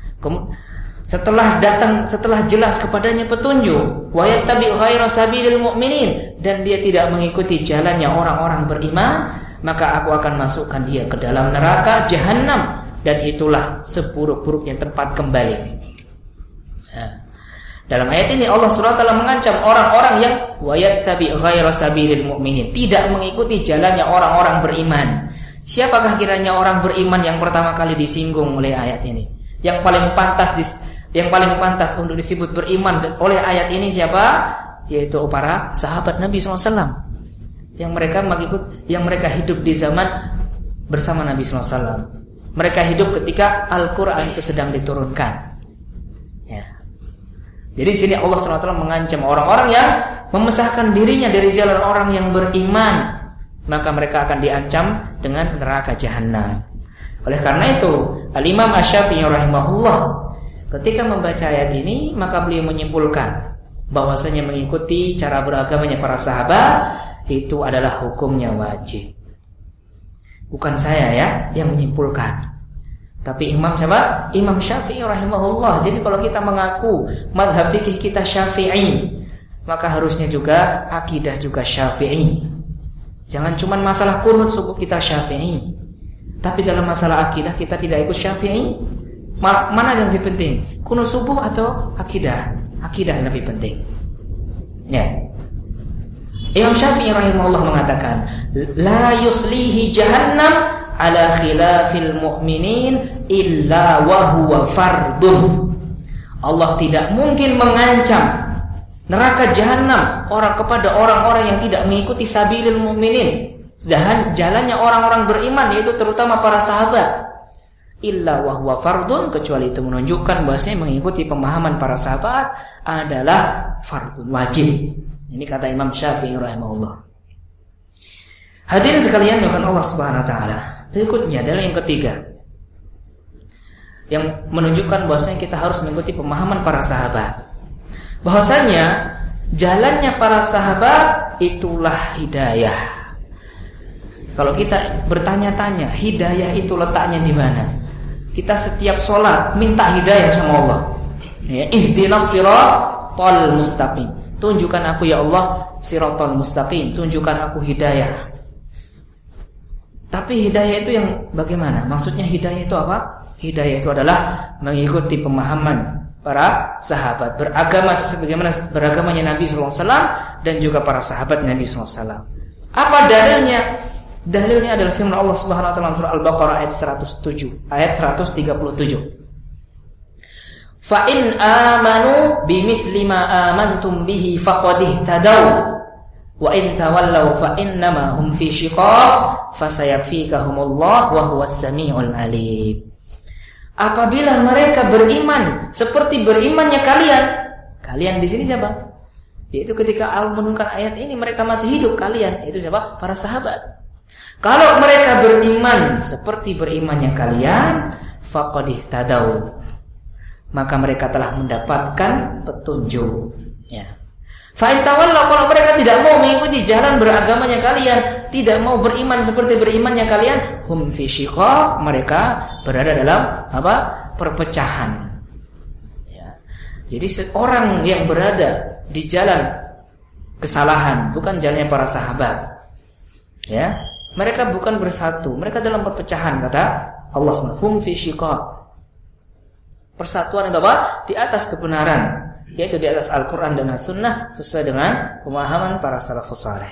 setelah datang, setelah jelas kepadanya petunjuk, wa yattabi' ghayra sabilil mu'minin, dan dia tidak mengikuti jalannya orang-orang beriman, maka aku akan masukkan dia ke dalam neraka jahannam, dan itulah seburuk-buruknya tempat kembali. Ya. Dalam ayat ini Allah Subhanahu wa taala mengancam orang-orang yang wa yattabi' ghayra sabilil mu'minin, tidak mengikuti jalannya orang-orang beriman. Siapakah kiranya orang beriman yang pertama kali disinggung oleh ayat ini? Yang paling pantas dis, yang paling pantas untuk disebut beriman oleh ayat ini siapa? Yaitu para sahabat Nabi shallallahu alaihi wasallam. yang mereka mengikut, yang mereka hidup di zaman bersama Nabi sallallahu alaihi wasallam. Mereka hidup ketika Al-Quran itu sedang diturunkan. Ya. Jadi di sini Allah subhanahu wa taala mengancam orang-orang yang memisahkan dirinya dari jalan orang yang beriman, maka mereka akan diancam dengan neraka jahanam. Oleh karena itu, Al-Imam Asy-Syafi'i rahimahullah ketika membaca ayat ini, maka beliau menyimpulkan bahwasanya mengikuti cara beragamanya para sahabat itu adalah hukumnya wajib. Bukan saya ya yang menyimpulkan, tapi Imam siapa? Imam Syafi'i rahimahullah. Jadi kalau kita mengaku mazhab fikih kita Syafi'i, maka harusnya juga akidah juga Syafi'i. Jangan cuma masalah kunut subuh kita Syafi'i, tapi dalam masalah akidah kita tidak ikut Syafi'i. Mana yang lebih penting? Kunut subuh atau akidah? Akidah yang lebih penting. Ya. Imam Syafi'i rahimahullah mengatakan, la yuslihi jahannam ala khilafil mu'minin illa wa huwa fardun. Allah tidak mungkin mengancam neraka jahanam orang kepada orang-orang yang tidak mengikuti sabilil mu'minin, sedangkan jalannya orang-orang beriman, yaitu terutama para sahabat. Illa wa huwa fardun, kecuali itu menunjukkan bahwasanya mengikuti pemahaman para sahabat adalah fardun, wajib. Ini kata Imam Syafi'i rahimahullah. Hadirin sekalian yang Allah Subhanahu wa taala. Berikutnya adalah yang ketiga, yang menunjukkan bahwasanya kita harus mengikuti pemahaman para sahabat. Bahwasanya jalannya para sahabat itulah hidayah. Kalau kita bertanya-tanya, hidayah itu letaknya di mana? Kita setiap sholat minta hidayah sama Allah. Ya, ihdinas siratal mustaqim. Tunjukkan aku ya Allah siratal mustaqim, tunjukkan aku hidayah. Tapi hidayah itu yang bagaimana? Maksudnya hidayah itu apa? Hidayah itu adalah mengikuti pemahaman para sahabat, beragama sebagaimana beragamanya Nabi sallallahu alaihi wasallam dan juga para sahabat Nabi sallallahu alaihi wasallam. Apa dalilnya? Dalilnya adalah firman Allah Subhanahu wa taala surah Al-Baqarah ayat seratus tujuh, ayat seratus tiga puluh tujuh. Fa in amanu bimithli ma amantum bihi faqad ihtadaw wa in tawallaw fa innama hum fi shiqaq fasayakfikahumullah wa huwas samiul alim. Apabila mereka beriman seperti berimannya kalian, kalian di sini siapa? Yaitu ketika Allah menurunkan ayat ini mereka masih hidup, kalian itu siapa? Para sahabat. Kalau mereka beriman seperti berimannya kalian, faqad ihtadaw, maka mereka telah mendapatkan petunjuk. Ya. Fa in tawallaw, kalau mereka tidak mau mengikuti jalan beragamanya kalian, tidak mau beriman seperti berimannya kalian, hum fi shiqaq, mereka berada dalam apa? Perpecahan. Ya. Jadi seorang yang berada di jalan kesalahan, bukan jalannya para sahabat, ya, mereka bukan bersatu, mereka dalam perpecahan, kata Allah subhanahu wa taala, hum fi shiqaq. Persatuan itu apa? Di atas kebenaran, yaitu di atas Al-Quran dan As-Sunnah, sesuai dengan pemahaman para salafus saleh.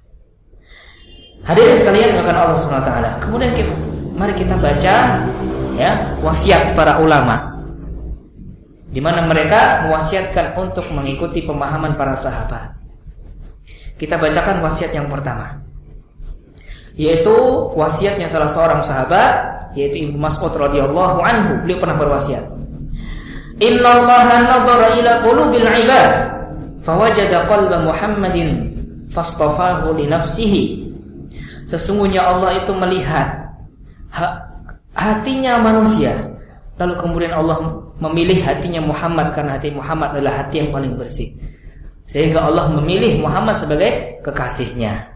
Hadirin sekalian yang akan Allah subhanahu wa taala. Kemudian kita, mari kita baca ya wasiat para ulama, di mana mereka mewasiatkan untuk mengikuti pemahaman para sahabat. Kita bacakan wasiat yang pertama, yaitu wasiatnya salah seorang sahabat, yaitu Ibnu Mas'ud radhiyallahu anhu. Beliau pernah berwasiat, innallaha nadhara ila qulubil ibad fawajada qalba Muhammadin fastafahu li nafsihi. Sesungguhnya Allah itu melihat hatinya manusia, lalu kemudian Allah memilih hatinya Muhammad karena hati Muhammad adalah hati yang paling bersih, sehingga Allah memilih Muhammad sebagai kekasihnya.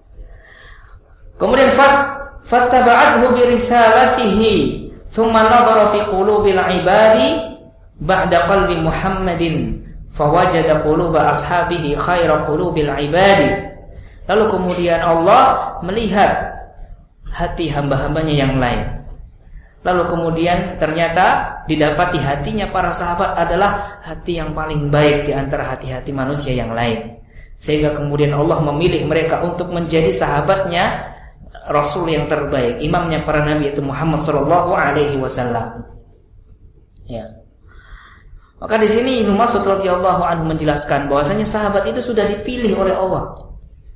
Kemudian fattaba'athu bi risalatihi thumma nadhara fi qulubil ibadi ba'da qalbi Muhammadin fawajada quluba ashabihi khaira qulubil ibadi. Lalu kemudian Allah melihat hati hamba-hambanya yang lain, lalu kemudian ternyata didapati hatinya para sahabat adalah hati yang paling baik di antara hati-hati manusia yang lain, sehingga kemudian Allah memilih mereka untuk menjadi sahabatnya Rasul yang terbaik, imamnya para nabi, itu Muhammad sallallahu alaihi wasallam. Ya. Maka di sini Ibnu Mas'ud radhiyallahu anhu menjelaskan bahwasanya sahabat itu sudah dipilih oleh Allah.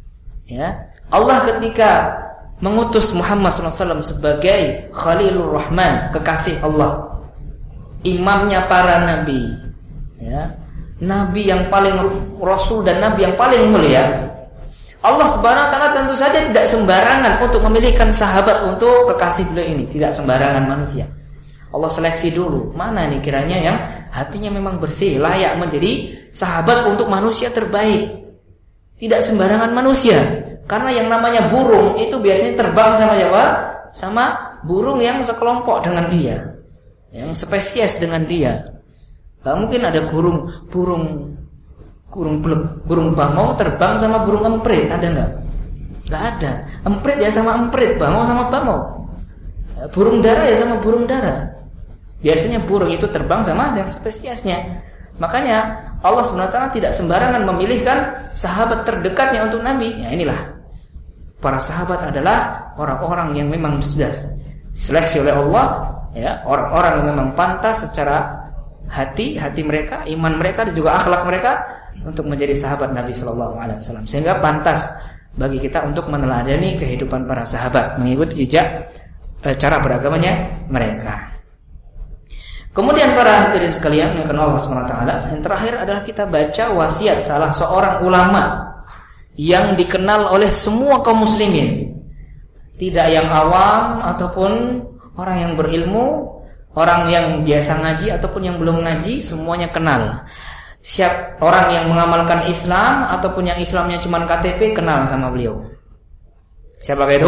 Ya, Allah ketika mengutus Muhammad shallallahu alaihi wasallam sebagai Khalilur Rahman, kekasih Allah, imamnya para nabi, ya, nabi yang paling rasul dan nabi yang paling mulia. Allah Subhanahu wa taala tentu saja tidak sembarangan untuk memilihkan sahabat untuk kekasih beliau ini, tidak sembarangan manusia. Allah seleksi dulu, mana nih kiranya yang hatinya memang bersih, layak menjadi sahabat untuk manusia terbaik. Tidak sembarangan manusia, karena yang namanya burung itu biasanya terbang sama siapa? Sama burung yang sekelompok dengan dia, yang spesies dengan dia. Gak mungkin ada burung burung burung burung bangau terbang sama burung emprit, ada nggak? Nggak ada. Emprit ya sama emprit, bangau sama bangau. Burung dara ya sama burung dara. Biasanya burung itu terbang sama yang spesiesnya. Makanya Allah subhanahu wa taala tidak sembarangan memilihkan sahabat terdekatnya untuk Nabi. Ya inilah, para sahabat adalah orang-orang yang memang sudah seleksi oleh Allah, ya, orang-orang yang memang pantas secara hati, hati mereka, iman mereka dan juga akhlak mereka untuk menjadi sahabat Nabi Shallallahu Alaihi Wasallam, sehingga pantas bagi kita untuk meneladani kehidupan para sahabat, mengikuti jejak e, cara beragamanya mereka. Kemudian para hadirin sekalian yang kenal Allah subhanahu wa taala, yang terakhir adalah kita baca wasiat salah seorang ulama yang dikenal oleh semua kaum muslimin, tidak yang awam ataupun orang yang berilmu, orang yang biasa ngaji ataupun yang belum ngaji, semuanya kenal. Siap orang yang mengamalkan Islam ataupun yang Islamnya cuma K T P kenal sama beliau. Siapa itu?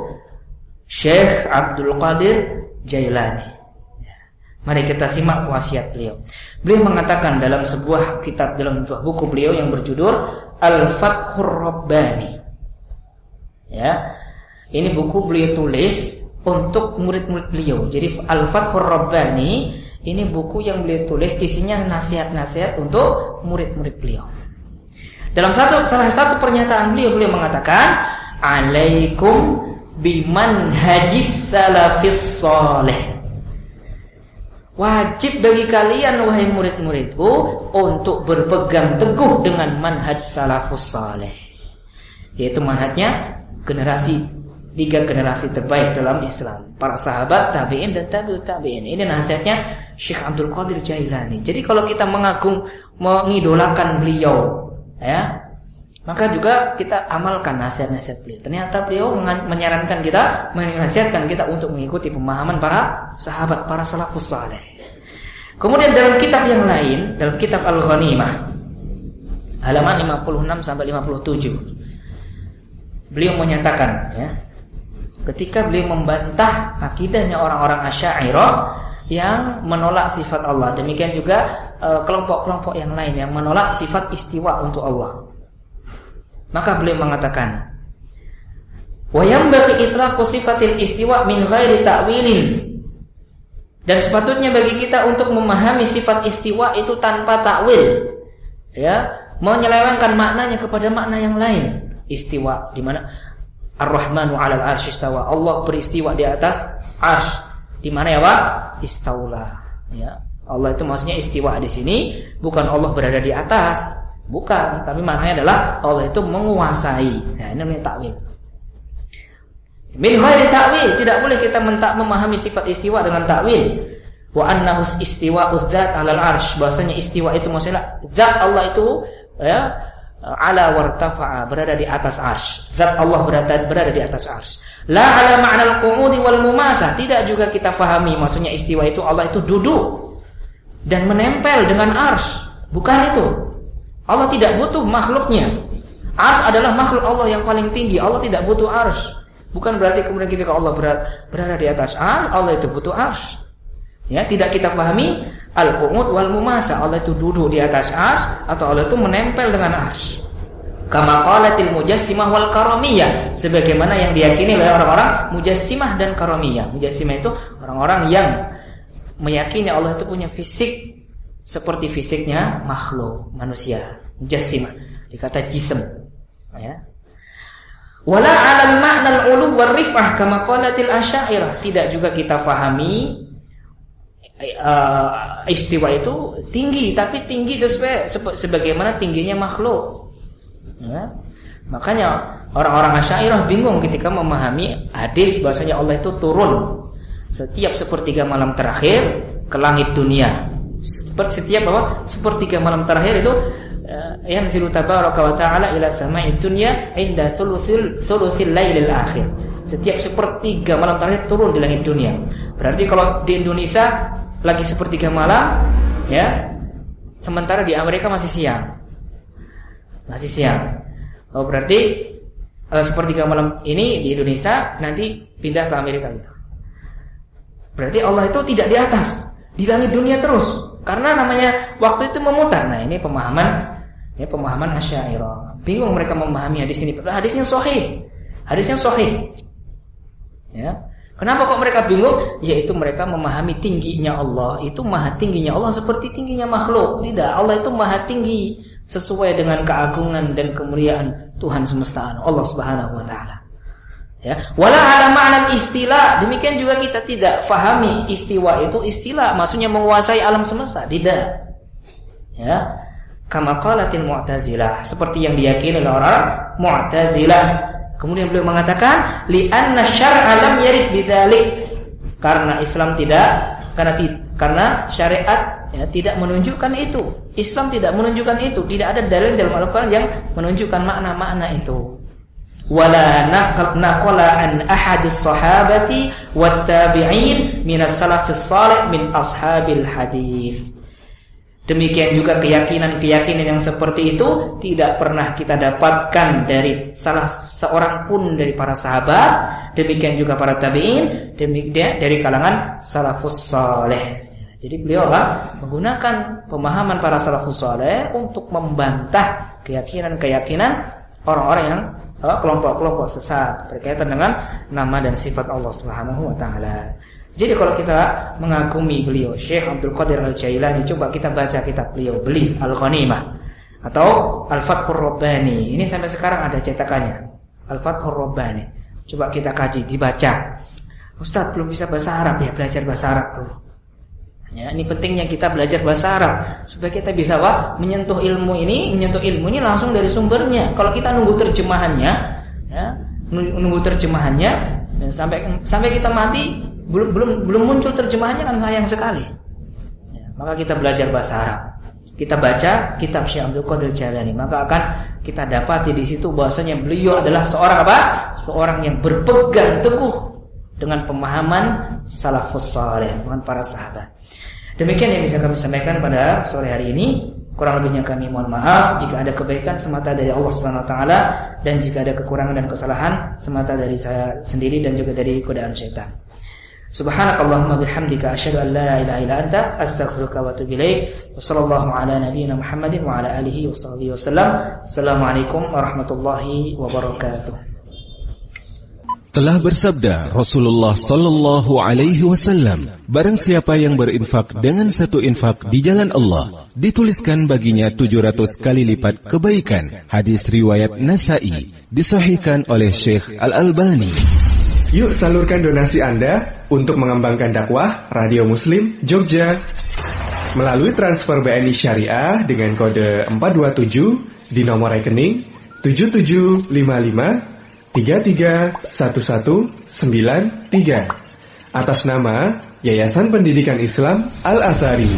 Syekh Abdul Qadir Jailani. Mari kita simak wasiat beliau. Beliau mengatakan dalam sebuah kitab, dalam sebuah buku beliau yang berjudul Al-Fathur Rabbani. Ya. Ini buku beliau tulis untuk murid-murid beliau. Jadi Al-Fathur Rabbani ini buku yang beliau tulis, isinya nasihat-nasihat untuk murid-murid beliau. Dalam satu salah satu pernyataan beliau, beliau mengatakan, "Alaikum bimanhajis salafis saleh." Wajib bagi kalian wahai murid-muridku untuk berpegang teguh dengan manhaj salafus saleh, yaitu manhajnya generasi tiga generasi terbaik dalam Islam, para sahabat, tabi'in dan tabi'ut tabi'in. Ini nasihatnya Syekh Abdul Qadir Jailani. Jadi kalau kita mengagung, mengidolakan beliau, ya, maka juga kita amalkan nasihat-nasihat beliau. Ternyata beliau menyarankan kita, menasihatkan kita untuk mengikuti pemahaman para sahabat, para salafus saleh. Kemudian dalam kitab yang lain, dalam kitab Al-Ghanimah, halaman lima puluh enam sampai lima puluh tujuh, beliau menyatakan, ya, ketika beliau membantah akidahnya orang-orang Asy'ariyah yang menolak sifat Allah, demikian juga e, kelompok-kelompok yang lain yang menolak sifat istiwa untuk Allah, maka beliau mengatakan, wa yanbaghi itlaqu sifatil istiwa min ghairi ta'wilin, dan sepatutnya bagi kita untuk memahami sifat istiwa itu tanpa takwil, ya, menyelewengkan maknanya kepada makna yang lain. Istiwa di mana Ar-Rahmanu 'alal 'arsy istawa, Allah beristiwa di atas arsy. Di mana ya, Pak? Istaula. Ya, Allah itu maksudnya istiwa di sini bukan Allah berada di atas, bukan, tapi maknanya adalah Allah itu menguasai. Nah, ini namanya takwil. Min ghairi ta'wil, tidak boleh kita mentak memahami sifat istiwa dengan takwil. Wa annahu istiwa'u dzat 'alal 'arsy, bahwasanya istiwa itu maksudnya zat Allah itu, ya, ala wartafa'a, berada di atas arsy. Zat Allah berada berada di atas arsy. La ala ma'nal qu'udi wal mumasa, tidak juga kita fahami maksudnya istiwa itu Allah itu duduk dan menempel dengan arsy. Bukan itu. Allah tidak butuh makhluknya. Arsy adalah makhluk Allah yang paling tinggi. Allah tidak butuh arsy. Bukan berarti kemudian ketika Allah berada, berada di atas arsy, Allah itu butuh arsy. Ya, tidak kita fahami al-qu'ud wal mumasa, Allah itu duduk di atas arsy atau Allah itu menempel dengan arsy. Kama qalatil mujassimah wal karamiyah, sebagaimana yang diyakini oleh orang-orang mujassimah dan karamiyah. Mujassimah itu orang-orang yang meyakini Allah itu punya fisik seperti fisiknya makhluk manusia. Mujassimah dikata jism, ya. Wala 'alal ma'nal 'ulu war rif'ah kama qalatil asy'ariyah, tidak juga kita fahami Uh, istiwa itu tinggi, tapi tinggi sesuai sebagaimana tingginya makhluk, ya. Makanya orang-orang Asy'ariyah bingung ketika memahami hadis bahwasanya Allah itu turun setiap sepertiga malam terakhir ke langit dunia. Setiap apa? Sepertiga malam terakhir itu yanzilu tabaraka wa ta'ala ila sama'id dunya inda thuluthil thuluthil lailil akhir. Setiap sepertiga malam terakhir turun di langit dunia. Berarti kalau di Indonesia lagi sepertiga malam, ya, sementara di Amerika masih siang. Masih siang. Oh, berarti uh, sepertiga malam ini di Indonesia, nanti pindah ke Amerika gitu. Berarti Allah itu tidak di atas, di langit dunia terus. Karena namanya waktu itu memutar. Nah, ini pemahaman ya pemahaman Asy'ariyah. Bingung mereka memahami hadis ini. Padahal hadisnya sahih. Hadisnya sahih. Ya. Kenapa kok mereka bingung? Yaitu mereka memahami tingginya Allah. Itu maha tingginya Allah seperti tingginya makhluk. Tidak, Allah itu maha tinggi sesuai dengan keagungan dan kemuliaan Tuhan semesta alam, Allah Subhanahu wa taala. Ya, wala ala ma'na istilah. Demikian juga kita tidak fahami istiwa itu istilah, maksudnya menguasai alam semesta. Tidak. Ya. Kama qalatil Mu'tazilah, seperti yang diyakini oleh orang Mu'tazilah. Kemudian beliau mengatakan li'anna syar'a lam yarid bidzalik, karena Islam tidak karena karena syariat ya, tidak menunjukkan itu. Islam tidak menunjukkan itu. Tidak ada dalil dalam Al-Qur'an yang menunjukkan makna-makna itu. Wala naqala an ahadis sahabati wat tabi'in minas salafis salih min ashabil hadis. Demikian juga keyakinan-keyakinan yang seperti itu tidak pernah kita dapatkan dari salah seorang pun dari para sahabat, demikian juga para tabi'in, demikian dari kalangan salafus saleh. Jadi beliau apa? Menggunakan pemahaman para salafus saleh untuk membantah keyakinan-keyakinan orang-orang yang kelompok-kelompok sesat berkaitan dengan nama dan sifat Allah Subhanahu wa taala. Jadi kalau kita mengagumi beliau Syekh Abdul Qadir Al-Jailani, coba kita baca kitab beliau, beli Al-Ghanimah atau Al-Fathur Rabbani. Ini sampai sekarang ada cetakannya, Al-Fathur Rabbani. Coba kita kaji, dibaca. Ustaz belum bisa bahasa Arab, ya belajar bahasa Arab dulu. Ya, ini pentingnya kita belajar bahasa Arab supaya kita bisa apa? Menyentuh ilmu ini, menyentuh ilmu ini langsung dari sumbernya. Kalau kita nunggu terjemahannya, ya, nunggu terjemahannya dan sampai sampai kita mati belum belum belum muncul terjemahannya, kan sayang sekali. Ya, maka kita belajar bahasa Arab. Kita baca kitab Syekh Abdul Qadir Jailani, maka akan kita dapati di situ bahwasanya beliau adalah seorang apa? Seorang yang berpegang teguh dengan pemahaman salafus saleh, dengan para sahabat. Demikian yang bisa kami sampaikan pada sore hari ini. Kurang lebihnya kami mohon maaf jika ada kebaikan semata dari Allah Subhanahu wa taala, dan jika ada kekurangan dan kesalahan semata dari saya sendiri dan juga dari godaan syaitan. Subhanakallahumma bihamdika asyhadu an la ilaha illa anta astaghfiruka wa atubu ilaik. Wassallallahu ala nabiyyina Muhammadin wa ala alihi washabbihi wasallam. Assalamualaikum warahmatullahi wabarakatuh. Telah bersabda Rasulullah sallallahu alaihi wasallam, barang siapa yang berinfak dengan satu infak di jalan Allah, dituliskan baginya tujuh ratus kali lipat kebaikan. Hadis riwayat Nasa'i, disahihkan oleh Syekh Al-Albani. Yuk salurkan donasi Anda untuk mengembangkan dakwah Radio Muslim Jogja melalui transfer B N I Syariah dengan kode empat dua tujuh di nomor rekening tujuh tujuh lima lima tiga tiga satu satu sembilan tiga atas nama Yayasan Pendidikan Islam Al-Azhari.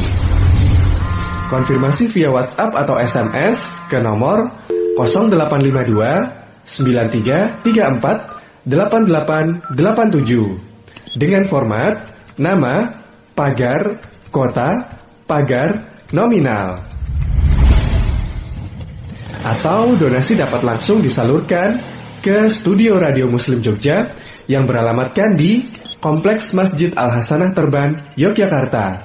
Konfirmasi via WhatsApp atau S M S ke nomor nol delapan lima dua sembilan tiga tiga empat delapan delapan delapan tujuh dengan format nama, pagar, kota, pagar, nominal. Atau donasi dapat langsung disalurkan ke Studio Radio Muslim Jogja yang beralamatkan di Kompleks Masjid Al-Hasanah Terban, Yogyakarta.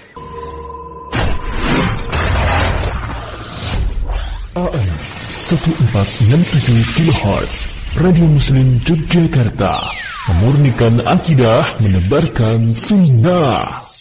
A M seribu empat ratus enam puluh tujuh kilohertz Radio Muslim Yogyakarta, memurnikan akidah, menebarkan sunnah.